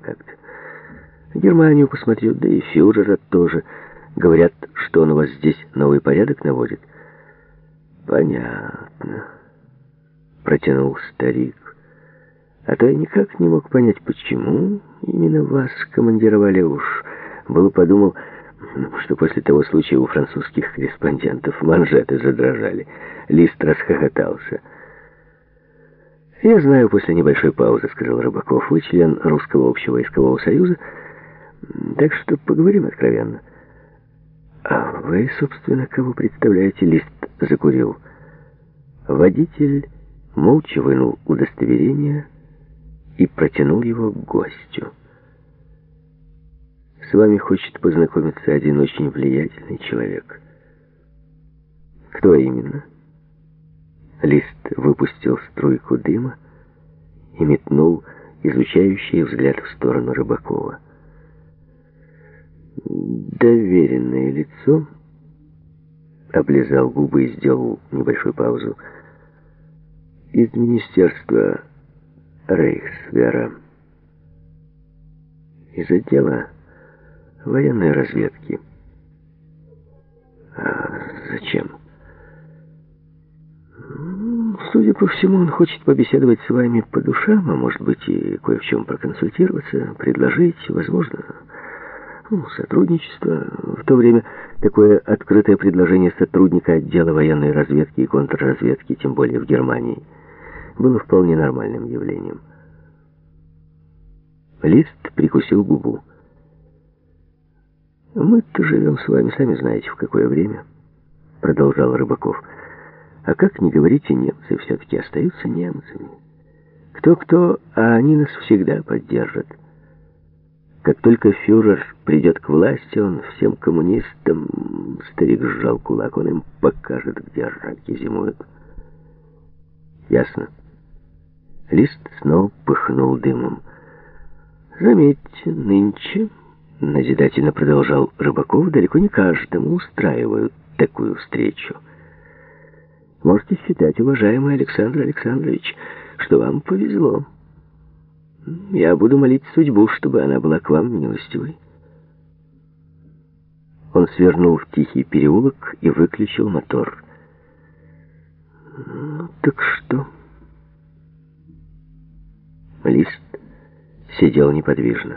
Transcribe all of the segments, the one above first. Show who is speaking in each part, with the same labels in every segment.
Speaker 1: как-то. Германию посмотрю, да и фюрера тоже. Говорят, что он у вас здесь новый порядок наводит. Понятно, протянул старик. А то я никак не мог понять, почему именно вас командировали. Уж было подумал, что после того случая у французских корреспондентов манжеты задрожали. Лист расхохотался. «Я знаю, после небольшой паузы, — сказал Рыбаков, — вы член Русского общего войскового союза, так что поговорим откровенно. А вы, собственно, кого представляете?» Лист закурил. Водитель молча вынул удостоверение и протянул его к гостю. «С вами хочет познакомиться один очень влиятельный человек». «Кто именно?» Лист выпустил струйку дыма и метнул изучающий взгляд в сторону Рыбакова. «Доверенное лицо», облизал губы и сделал небольшую паузу, «из министерства Рейхсвера, из отдела военной разведки». «А зачем?» «Судя по всему, он хочет побеседовать с вами по душам, а может быть и кое в чем проконсультироваться, предложить, возможно, сотрудничество. В то время такое открытое предложение сотрудника отдела военной разведки и контрразведки, тем более в Германии, было вполне нормальным явлением». Лист прикусил губу. «Мы-то живем с вами, сами знаете, в какое время», — продолжал Рыбаков. «А как ни говорите, немцы все-таки остаются немцами. Кто-кто, а они нас всегда поддержат. Как только фюрер придет к власти, он всем коммунистам, старик сжал кулак, он им покажет, где раки зимуют». «Ясно». Лист снова пыхнул дымом. «Заметьте, нынче, — назидательно продолжал Рыбаков, — далеко не каждому устраивают такую встречу. Можете считать, уважаемый Александр Александрович, что вам повезло. Я буду молить судьбу, чтобы она была к вам милостивой». Он свернул в тихий переулок и выключил мотор. «Ну, так что?» Лист сидел неподвижно.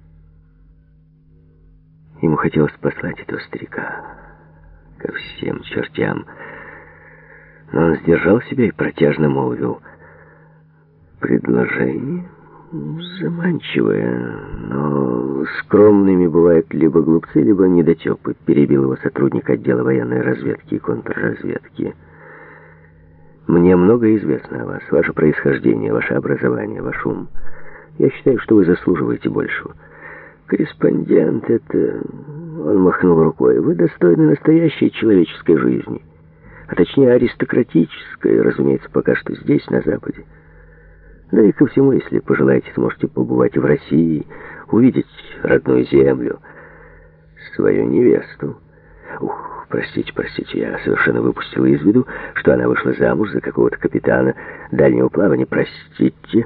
Speaker 1: Ему хотелось послать этого старика ко всем чертям, но он сдержал себя и протяжно молвил: «Предложение заманчивое, но скромными бывают либо глупцы, либо недотепы», — перебил его сотрудник отдела военной разведки и контрразведки. «Мне многое известно о вас, ваше происхождение, ваше образование, ваш ум. Я считаю, что вы заслуживаете большего. Корреспондент — это...» Он махнул рукой. «Вы достойны настоящей человеческой жизни, а точнее аристократической, разумеется, пока что здесь, на Западе. Да и ко всему, если пожелаете, сможете побывать в России, увидеть родную землю, свою невесту. Ух, простите, я совершенно выпустил из виду, что она вышла замуж за какого-то капитана дальнего плавания. Простите».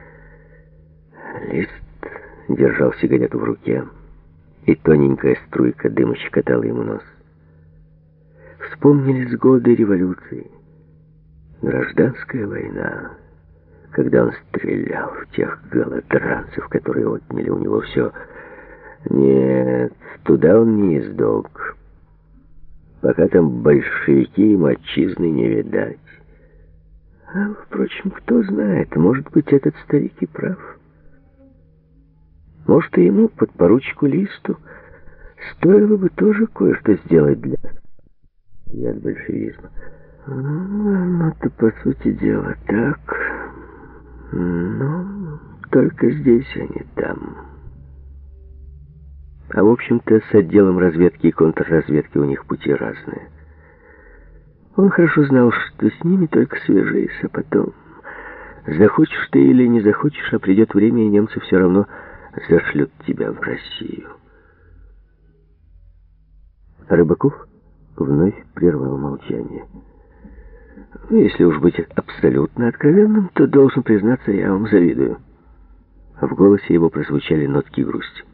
Speaker 1: Лист держал сигарету в руке, и тоненькая струйка дыма щекотала ему нос. Вспомнились годы революции, гражданская война, когда он стрелял в тех голодранцев, которые отняли у него все. Нет, туда он не издох. Пока там большевики, им отчизны не видать. А, впрочем, кто знает, может быть, этот старик и прав. Может, и ему, подпоручику Листу, стоило бы тоже кое-что сделать для от большевизма. Ну-то, по сути дела, так. Но только здесь, а не там. А в общем-то, с отделом разведки и контрразведки у них пути разные. Он хорошо знал, что с ними только свяжись, а потом... Захочешь ты или не захочешь, а придет время, и немцы все равно зашлют тебя в Россию. Рыбаков вновь прервал молчание. Если уж быть абсолютно откровенным, то, должен признаться, я вам завидую. В голосе его прозвучали нотки грусти.